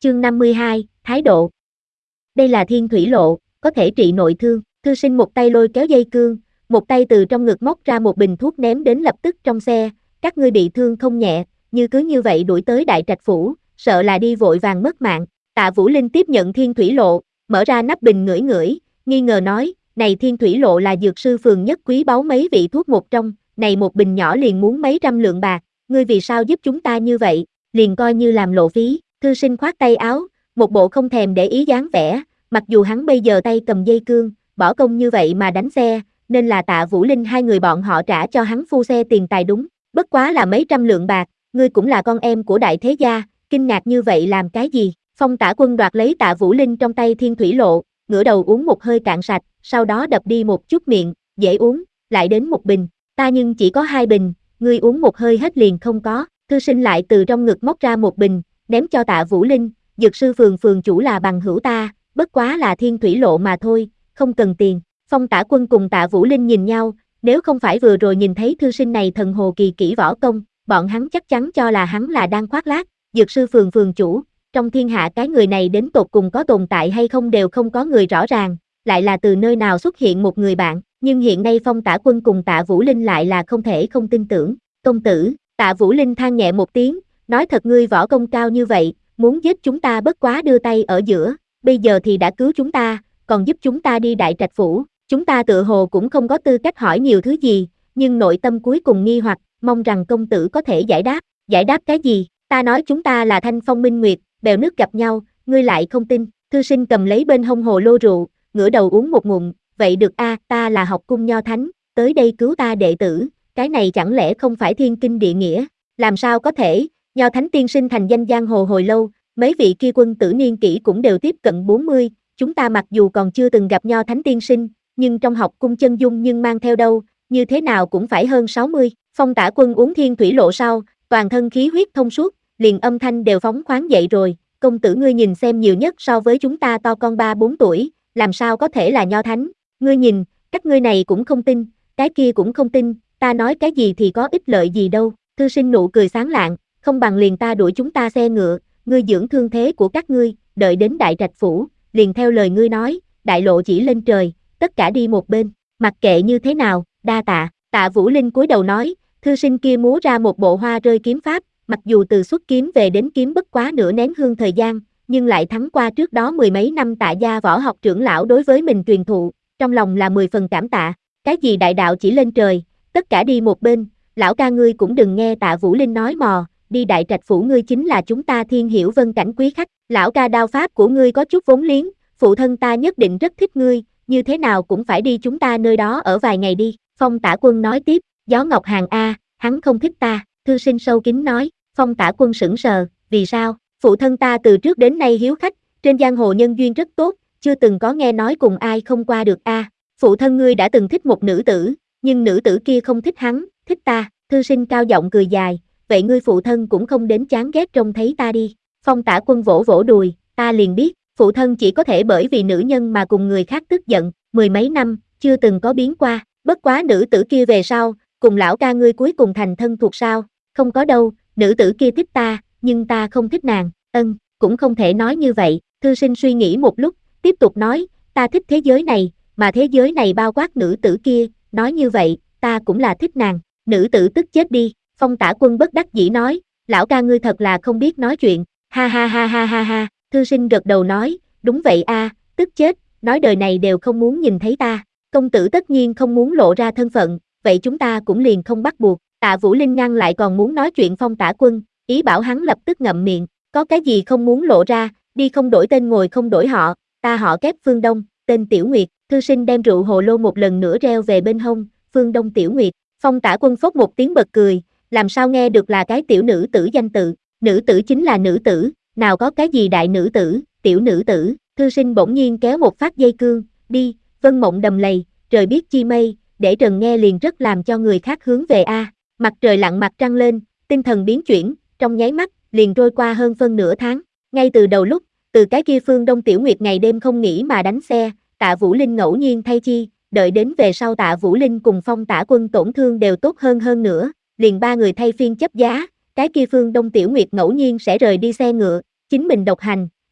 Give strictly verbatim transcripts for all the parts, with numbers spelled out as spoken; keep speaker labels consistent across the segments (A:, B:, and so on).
A: Chương năm mươi hai, Thái độ. Đây là thiên thủy lộ, có thể trị nội thương. Thư sinh một tay lôi kéo dây cương, một tay từ trong ngực móc ra một bình thuốc ném đến lập tức trong xe. Các ngươi bị thương không nhẹ, như cứ như vậy đuổi tới Đại Trạch Phủ, sợ là đi vội vàng mất mạng. Tạ Vũ Linh tiếp nhận thiên thủy lộ, mở ra nắp bình ngửi ngửi, nghi ngờ nói, này thiên thủy lộ là dược sư phường nhất quý báu mấy vị thuốc một trong, này một bình nhỏ liền muốn mấy trăm lượng bạc, ngươi vì sao giúp chúng ta như vậy, liền coi như làm lộ phí. Thư sinh khoát tay áo, một bộ không thèm để ý dáng vẻ, mặc dù hắn bây giờ tay cầm dây cương, bỏ công như vậy mà đánh xe, nên là Tạ Vũ Linh hai người bọn họ trả cho hắn phu xe tiền tài đúng, bất quá là mấy trăm lượng bạc, ngươi cũng là con em của đại thế gia, kinh ngạc như vậy làm cái gì? Phong Tả Quân đoạt lấy Tạ Vũ Linh trong tay thiên thủy lộ, ngửa đầu uống một hơi cạn sạch, sau đó đập đi một chút miệng, dễ uống, lại đến một bình, ta nhưng chỉ có hai bình, ngươi uống một hơi hết liền không có. Thư sinh lại từ trong ngực móc ra một bình, ném cho Tạ Vũ Linh, dược sư phường phường chủ là bằng hữu ta, bất quá là thiên thủy lộ mà thôi, không cần tiền. Phong Tả Quân cùng Tạ Vũ Linh nhìn nhau, nếu không phải vừa rồi nhìn thấy thư sinh này thần hồ kỳ kỹ võ công, bọn hắn chắc chắn cho là hắn là đang khoác lác. Dược sư phường phường chủ, trong thiên hạ cái người này đến tột cùng có tồn tại hay không đều không có người rõ ràng, lại là từ nơi nào xuất hiện một người bạn, nhưng hiện nay Phong Tả Quân cùng Tạ Vũ Linh lại là không thể không tin tưởng. Công tử, Tạ Vũ Linh than nhẹ một tiếng, nói thật ngươi võ công cao như vậy, muốn giết chúng ta bất quá đưa tay ở giữa, bây giờ thì đã cứu chúng ta, còn giúp chúng ta đi Đại Trạch Phủ, chúng ta tựa hồ cũng không có tư cách hỏi nhiều thứ gì, nhưng nội tâm cuối cùng nghi hoặc, mong rằng công tử có thể giải đáp. Giải đáp cái gì? Ta nói chúng ta là Thanh Phong Minh Nguyệt, bèo nước gặp nhau, ngươi lại không tin. Thư sinh cầm lấy bên hông hồ lô rượu, ngửa đầu uống một ngụm, vậy được a, ta là học cung nho thánh, tới đây cứu ta đệ tử, cái này chẳng lẽ không phải thiên kinh địa nghĩa? Làm sao có thể? Nho thánh tiên sinh thành danh giang hồ hồi lâu, mấy vị kia quân tử niên kỷ cũng đều tiếp cận bốn mươi, chúng ta mặc dù còn chưa từng gặp nho thánh tiên sinh, nhưng trong học cung chân dung nhưng mang theo đâu, như thế nào cũng phải hơn sáu mươi. Phong Tả Quân uống thiên thủy lộ sau, toàn thân khí huyết thông suốt, liền âm thanh đều phóng khoáng dậy rồi, công tử ngươi nhìn xem nhiều nhất so với chúng ta to con ba bốn tuổi, làm sao có thể là nho thánh, ngươi nhìn, các ngươi này cũng không tin, cái kia cũng không tin, ta nói cái gì thì có ích lợi gì đâu. Thư sinh nụ cười sáng lạng, không bằng liền ta đuổi chúng ta xe ngựa, ngươi dưỡng thương thế của các ngươi, đợi đến Đại Trạch Phủ, liền theo lời ngươi nói, đại lộ chỉ lên trời, tất cả đi một bên, mặc kệ như thế nào, đa tạ. Tạ Vũ Linh cúi đầu nói, thư sinh kia múa ra một bộ hoa rơi kiếm pháp, mặc dù từ xuất kiếm về đến kiếm bất quá nửa nén hương thời gian, nhưng lại thắng qua trước đó mười mấy năm Tạ gia võ học trưởng lão đối với mình truyền thụ, trong lòng là mười phần cảm tạ. Cái gì đại đạo chỉ lên trời, tất cả đi một bên, lão ca ngươi cũng đừng nghe Tạ Vũ Linh nói mò, đi Đại Trạch Phủ ngươi chính là chúng ta Thiên Hiểu Vân cảnh quý khách, lão ca đao pháp của ngươi có chút vốn liếng, phụ thân ta nhất định rất thích ngươi, như thế nào cũng phải đi chúng ta nơi đó ở vài ngày đi. Phong Tả Quân nói tiếp, Gió Ngọc Hàng a, hắn không thích ta. Thư sinh sâu kín nói. Phong Tả Quân sững sờ, vì sao? Phụ thân ta từ trước đến nay hiếu khách, trên giang hồ nhân duyên rất tốt, chưa từng có nghe nói cùng ai không qua được a. À, phụ thân ngươi đã từng thích một nữ tử, nhưng nữ tử kia không thích hắn, thích ta. Thư sinh cao giọng cười dài, vậy ngươi phụ thân cũng không đến chán ghét trông thấy ta đi. Phong Tả Quân vỗ vỗ đùi, ta liền biết, phụ thân chỉ có thể bởi vì nữ nhân mà cùng người khác tức giận, mười mấy năm, chưa từng có biến qua, bất quá nữ tử kia về sau, cùng lão ca ngươi cuối cùng thành thân thuộc sao? Không có đâu, nữ tử kia thích ta, nhưng ta không thích nàng. Ân, cũng không thể nói như vậy. Thư sinh suy nghĩ một lúc, tiếp tục nói, ta thích thế giới này, mà thế giới này bao quát nữ tử kia, nói như vậy, ta cũng là thích nàng. Nữ tử tức chết đi. Phong Tả Quân bất đắc dĩ nói, lão ca ngươi thật là không biết nói chuyện, ha ha ha ha ha ha. Thư sinh gật đầu nói, đúng vậy a, à, tức chết, nói đời này đều không muốn nhìn thấy ta. Công tử tất nhiên không muốn lộ ra thân phận, vậy chúng ta cũng liền không bắt buộc. Tạ Vũ Linh ngăn lại còn muốn nói chuyện Phong Tả Quân, ý bảo hắn lập tức ngậm miệng, có cái gì không muốn lộ ra, đi không đổi tên ngồi không đổi họ, ta họ Kép Phương Đông, tên Tiểu Nguyệt. Thư sinh đem rượu hồ lô một lần nữa reo về bên hông, Phương Đông Tiểu Nguyệt. Phong Tả Quân phốc một tiếng bật cười, làm sao nghe được là cái tiểu nữ tử danh tự, nữ tử chính là nữ tử, nào có cái gì đại nữ tử, tiểu nữ tử. Thư sinh bỗng nhiên kéo một phát dây cương, đi, vân mộng đầm lầy, trời biết chi mây, để trần nghe liền rất làm cho người khác hướng về a. Mặt trời lặn mặt trăng lên, tinh thần biến chuyển, trong nháy mắt, liền trôi qua hơn phân nửa tháng. Ngay từ đầu lúc, từ cái kia Phương Đông Tiểu Nguyệt ngày đêm không nghỉ mà đánh xe, Tạ Vũ Linh ngẫu nhiên thay chi, đợi đến về sau Tạ Vũ Linh cùng Phong Tả Quân tổn thương đều tốt hơn hơn nữa, liền ba người thay phiên chấp giá, cái kia Phương Đông Tiểu Nguyệt ngẫu nhiên sẽ rời đi xe ngựa, chính mình độc hành,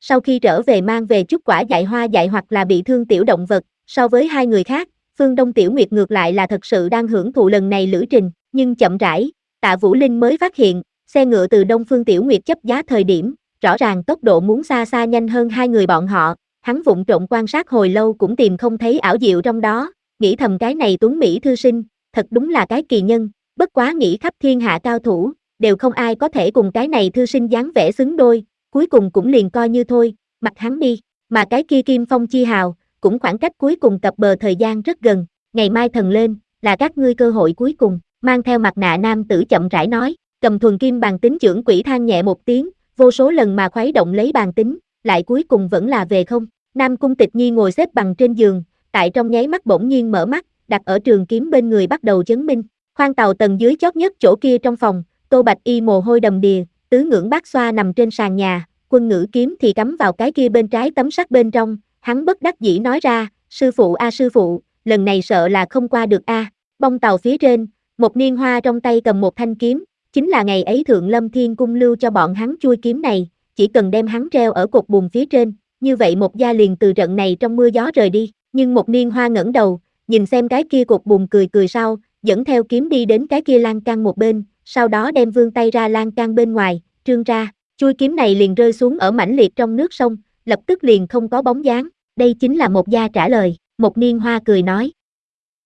A: sau khi trở về mang về chút quả dại hoa dại hoặc là bị thương tiểu động vật, so với hai người khác, Phương Đông Tiểu Nguyệt ngược lại là thật sự đang hưởng thụ lần này lữ trình, nhưng chậm rãi, Tạ Vũ Linh mới phát hiện, xe ngựa từ Đông Phương Tiểu Nguyệt chấp giá thời điểm, rõ ràng tốc độ muốn xa xa nhanh hơn hai người bọn họ, hắn vụng trộm quan sát hồi lâu cũng tìm không thấy ảo diệu trong đó, nghĩ thầm cái này Tuấn Mỹ thư sinh, thật đúng là cái kỳ nhân, bất quá nghĩ khắp thiên hạ cao thủ, đều không ai có thể cùng cái này thư sinh dáng vẻ xứng đôi, cuối cùng cũng liền coi như thôi, mặc hắn đi, mà cái kia Kim Phong Chi Hào, cũng khoảng cách cuối cùng cập bờ thời gian rất gần, ngày mai thần lên, là các ngươi cơ hội cuối cùng, mang theo mặt nạ nam tử chậm rãi nói, cầm thuần kim bàn tính trưởng quỷ than nhẹ một tiếng, vô số lần mà khuấy động lấy bàn tính, lại cuối cùng vẫn là về không. Nam Cung Tịch Nhi ngồi xếp bằng trên giường, tại trong nháy mắt bỗng nhiên mở mắt, đặt ở trường kiếm bên người bắt đầu chấn minh. Khoang tàu tầng dưới chót nhất chỗ kia trong phòng, Tô Bạch Y mồ hôi đầm đìa, tứ ngưỡng bát xoa nằm trên sàn nhà, quân ngữ kiếm thì cắm vào cái kia bên trái tấm sắt bên trong, hắn bất đắc dĩ nói ra, sư phụ a sư phụ, lần này sợ là không qua được a. Bông tàu phía trên, một niên hoa trong tay cầm một thanh kiếm, chính là ngày ấy Thượng Lâm Thiên Cung lưu cho bọn hắn chui kiếm này, chỉ cần đem hắn treo ở cột buồm phía trên, như vậy một gia liền từ trận này trong mưa gió rời đi, nhưng một niên hoa ngẩng đầu, nhìn xem cái kia cột buồm cười cười sau, dẫn theo kiếm đi đến cái kia lan can một bên, sau đó đem vươn tay ra lan can bên ngoài, trương ra, chui kiếm này liền rơi xuống ở mãnh liệt trong nước sông, lập tức liền không có bóng dáng, đây chính là một gia trả lời, một niên hoa cười nói,